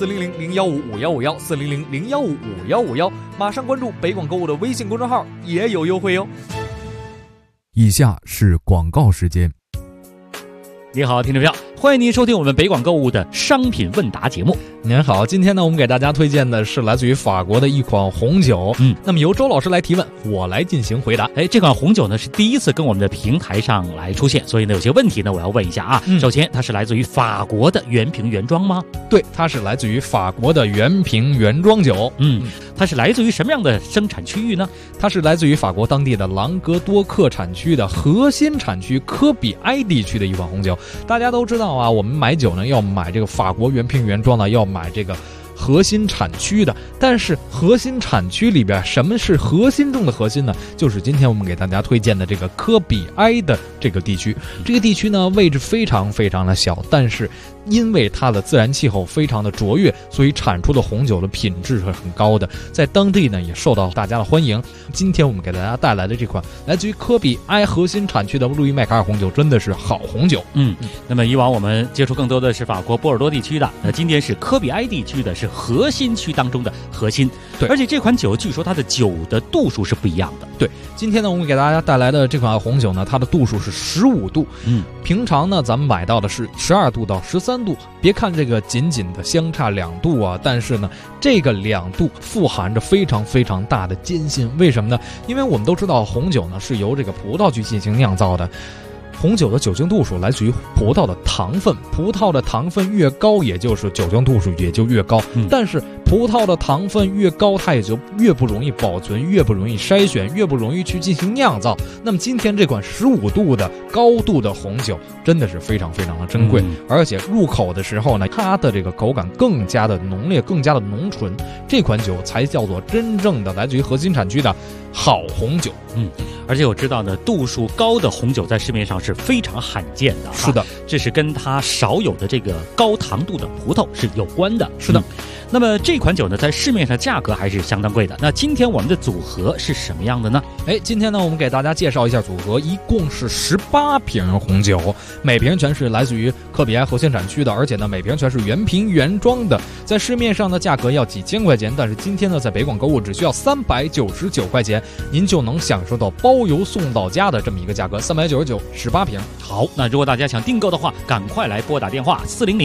S13: 400-015-5151，400-015-5151，马上关注北广购物的微信公众号也有优惠哟。
S17: 以下是广告时间。
S3: 你好，听众朋友，
S17: 欢迎您收听我们北广购物的商品问答节目。
S18: 您好，今天呢，我们给大家推荐的是来自于法国的一款红酒。那么由周老师来提问，我来进行回答。
S17: 这款红酒呢是第一次跟我们的平台上来出现，所以呢有些问题呢我要问一下啊。首先，它是来自于法国的原瓶原装吗？
S18: 对，它是来自于法国的原瓶原装酒。
S17: 它是来自于什么样的生产区域呢？
S18: 它是来自于法国当地的朗格多克产区的核心产区科比埃地区的一款红酒。大家都知道啊，我们买酒呢要买这个法国原瓶原装的，要买这个核心产区的。但是核心产区里边，什么是核心中的核心呢？就是今天我们给大家推荐的这个科比埃的这个地区。这个地区呢位置非常非常的小，但是因为它的自然气候非常的卓越，所以产出的红酒的品质是很高的，在当地呢也受到大家的欢迎。今天我们给大家带来的这款来自于科比埃核心产区的路易麦卡尔红酒，真的是好红酒。
S17: 那么以往我们接触更多的是法国波尔多地区的，那今天是科比埃地区的，是核心区当中的核心。
S18: 对，
S17: 而且这款酒据说它的酒的度数是不一样的。
S18: 对，今天呢我们给大家带来的这款红酒呢，它的度数是15度。平常呢咱们买到的是12度到13度。别看这个仅仅的相差2度啊，但是呢这个2度富含着非常非常大的艰辛。为什么呢？因为我们都知道红酒呢是由这个葡萄去进行酿造的，红酒的酒精度数来自于葡萄的糖分，葡萄的糖分越高，也就是酒精度数也就越高。但是葡萄的糖分越高，它也就越不容易保存，越不容易筛选，越不容易去进行酿造。那么今天这款15度的高度的红酒真的是非常非常的珍贵，而且入口的时候呢，它的这个口感更加的浓烈，更加的浓醇。这款酒才叫做真正的来自于核心产区的好红酒。
S17: 而且我知道呢，度数高的红酒在市面上是非常罕见的。
S18: 是的，
S17: 这是跟它少有的这个高糖度的葡萄是有关的。
S18: 是的。
S17: 那么这款酒呢，在市面上价格还是相当贵的。那今天我们的组合是什么样的呢？
S18: 今天呢，我们给大家介绍一下组合，一共是18瓶红酒，每瓶全是来自于科比埃核心产区的，而且呢，每瓶全是原瓶原装的。在市面上的价格要几千块钱，但是今天呢，在北广购物只需要399块钱，您就能享受到包邮送到家的这么一个价格，399，18瓶。
S17: 好，那如果大家想订购的话，赶快来拨打电话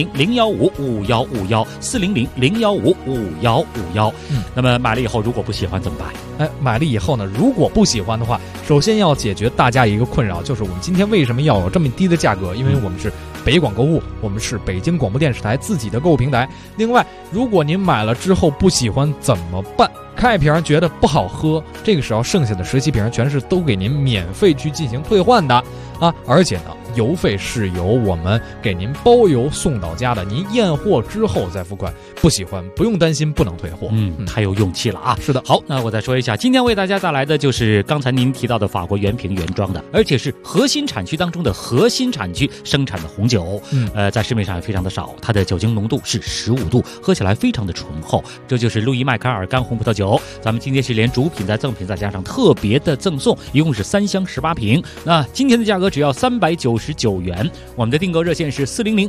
S17: 400-015-5151，400-015-5151。那么买了以后如果不喜欢怎么办？
S18: 买了以后呢，如果不喜欢的话，首先要解决大家一个困扰，就是我们今天为什么要有这么低的价格？因为我们是北广购物，我们是北京广播电视台自己的购物平台。另外，如果您买了之后不喜欢怎么办？开瓶觉得不好喝，这个时候剩下的17瓶全是都给您免费去进行退换的啊！而且呢，邮费是由我们给您包邮送到家的，您验货之后再付款。不喜欢不用担心，不能退货。
S17: 太有勇气了啊！
S18: 是的。
S17: 好，那我再说一下，今天为大家带来的就是刚才您提到的法国原瓶原装的，而且是核心产区当中的核心产区生产的红酒。在市面上也非常的少，它的酒精浓度是15度，喝起来非常的醇厚。这就是路易麦卡尔干红葡萄酒。咱们今天是连主品再赠品再加上特别的赠送，一共是3箱18瓶。那今天的价格只要399元。我们的订购热线是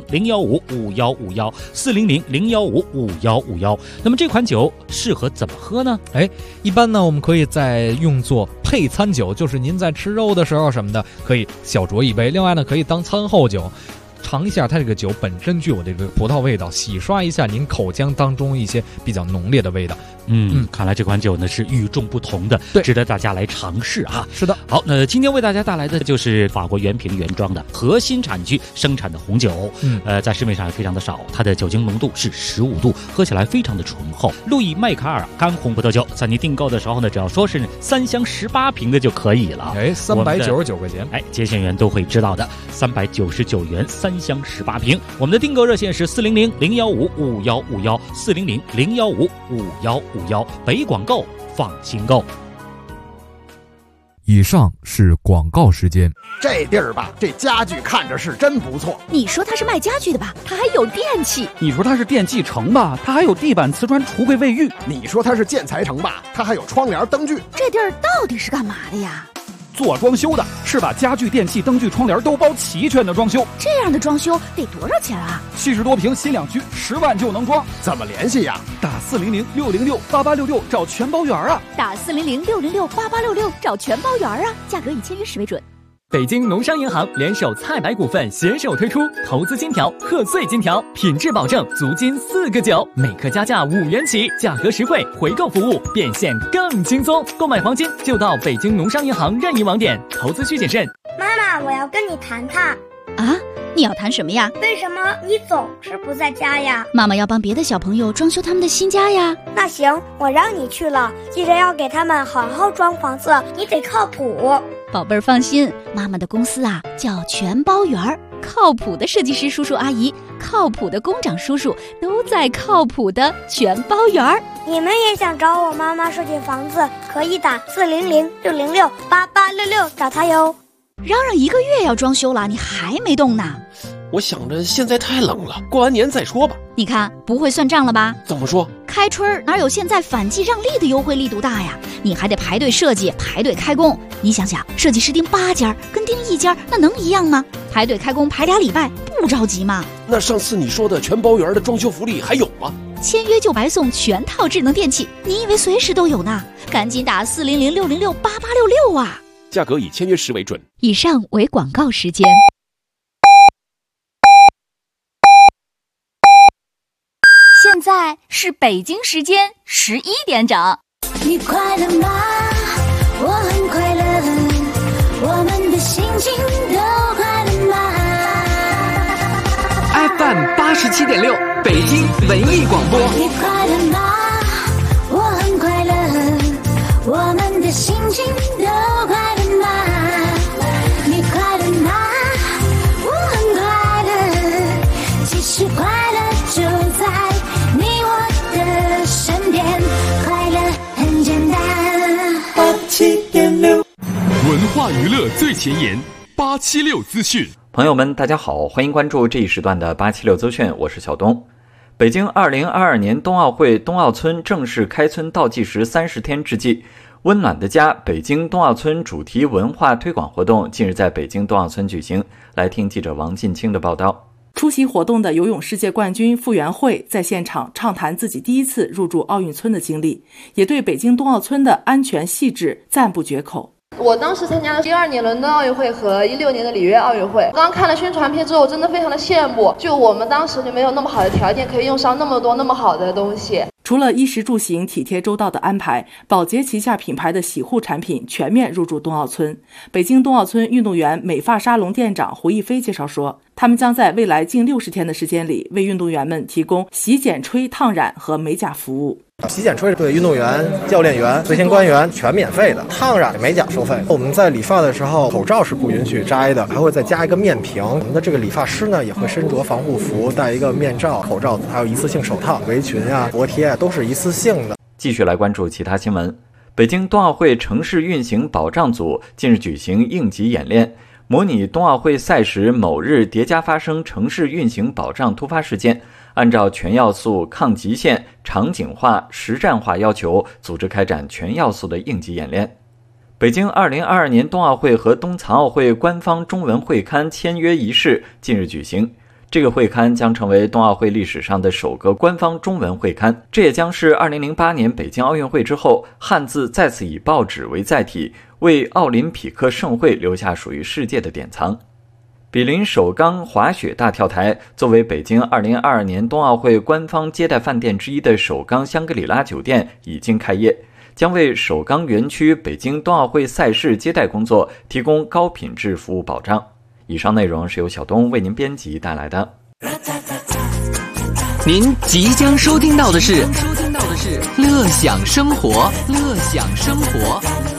S17: 400-015-5151，400-015-5151。那么这款酒适合怎么喝呢？
S18: 一般呢我们可以再用作配餐酒，就是您在吃肉的时候什么的，可以小酌一杯。另外呢，可以当餐后酒。尝一下它这个酒本身具有这个葡萄味道，洗刷一下您口腔当中一些比较浓烈的味道。
S17: 看来这款酒呢是与众不同的，值得大家来尝试啊。
S18: 是的。
S17: 好，那今天为大家带来的就是法国原瓶原装的核心产区生产的红酒。在市面上也非常的少，它的酒精浓度是15度，喝起来非常的醇厚。路易麦卡尔干红葡萄酒，在您订购的时候呢，只要说是3箱18瓶的就可以了。
S18: 399块钱。
S17: 接线员都会知道的，399元3箱18瓶。我们的订购热线是400-015-5151，400-015-5151。北广购，放心购。
S19: 以上是广告时间。
S20: 这地儿吧，这家具看着是真不错。
S11: 你说它是卖家具的吧，它还有电器。
S21: 你说它是电器城吧，它还有地板、瓷砖、橱柜、卫浴。
S20: 你说它是建材城吧，它还有窗帘、灯具。
S11: 这地儿到底是干嘛的呀？
S21: 做装修的，是把家具、电器、灯具、窗帘都包齐全的装修。
S11: 这样的装修得多少钱啊
S21: ？70多平新两居，10万就能装。
S20: 怎么联系呀？
S21: 打400-606-8866找全包圆啊！
S11: 打400-606-8866找全包圆啊！价格以签约时为准。
S13: 北京农商银行联手菜百股份携手推出投资金条、贺岁金条，品质保证，足金4个9，每克加价5元起，价格实惠，回购服务变现更轻松。购买黄金就到北京农商银行任意网点，投资需谨慎。
S5: 妈妈，我要跟你谈谈。
S11: 啊，你要谈什么呀？
S5: 为什么你总是不在家呀？
S11: 妈妈要帮别的小朋友装修他们的新家呀。
S5: 那行，我让你去了，记得要给他们好好装房子，你得靠谱。
S11: 宝贝儿放心，妈妈的公司啊叫全包园儿，靠谱的设计师叔叔阿姨，靠谱的工长叔叔都在靠谱的全包园儿。
S5: 你们也想找我妈妈设计房子，可以打400-606-8866找她哟。
S11: 嚷嚷1个月要装修了，你还没动呢？
S22: 我想着现在太冷了，过完年再说吧。
S11: 你看不会算账了吧？
S22: 怎么说？
S11: 开春哪有现在反季让利的优惠力度大呀？你还得排队设计，排队开工。你想想，设计师订8家跟订1家，那能一样吗？排队开工排2礼拜，不着急吗？
S22: 那上次你说的全包园的装修福利还有吗？
S11: 签约就白送全套智能电器，你以为随时都有呢？赶紧打400-606-8866啊！
S22: 价格以签约时为准。
S11: 以上为广告时间。
S23: 现在是北京时间11点整。
S24: 你快乐吗？我很快乐，我们的心情都快乐吗
S15: ？FM 87.6，北京文艺广播。
S24: 你快乐吗？我很快乐，我们的心情都快乐吗？你快乐吗？我很快乐，其实快乐就在你我的身边，快乐很简单。
S14: 87.6，文化娱乐最前沿，876资讯。
S25: 朋友们，大家好，欢迎关注这一时段的876资讯，我是小东。北京2022年冬奥会冬奥村正式开村倒计时30天之际，温暖的家北京冬奥村主题文化推广活动近日在北京冬奥村举行。来听记者王进清的报道。
S26: 出席活动的游泳世界冠军傅园慧在现场畅谈自己第一次入住奥运村的经历，也对北京冬奥村的安全细致赞不绝口。
S27: 我当时参加了12年伦敦奥运会和16年的里约奥运会，刚看了宣传片之后，真的非常的羡慕，就我们当时就没有那么好的条件可以用上那么多那么好的东西。
S26: 除了衣食住行体贴周到的安排，宝洁旗下品牌的洗护产品全面入驻冬奥村。北京冬奥村运动员美发沙龙店长胡一飞介绍说，他们将在未来近60天的时间里，为运动员们提供洗剪吹、烫染和美甲服务。
S20: 洗剪吹对运动员、教练员、随行官员全免费的，烫染美甲收费。我们在理发的时候，口罩是不允许摘的，还会再加一个面屏。我们的这个理发师呢，也会身着防护服，戴一个面罩、口罩，还有一次性手套、围裙啊、脖贴啊，都是一次性的。
S25: 继续来关注其他新闻。北京冬奥会城市运行保障组近日举行应急演练，模拟冬奥会赛时某日叠加发生城市运行保障突发事件，按照全要素、抗极限、场景化、实战化要求，组织开展全要素的应急演练。北京2022年冬奥会和冬残奥会官方中文会刊签约仪式近日举行。这个会刊将成为冬奥会历史上的首个官方中文会刊，这也将是2008年北京奥运会之后，汉字再次以报纸为载体，为奥林匹克盛会留下属于世界的典藏。比邻首钢滑雪大跳台，作为北京2022年冬奥会官方接待饭店之一的首钢香格里拉酒店已经开业，将为首钢园区北京冬奥会赛事接待工作提供高品质服务保障。以上内容是由小东为您编辑带来的。
S15: 您即将收听到的是乐享生活，乐享生活。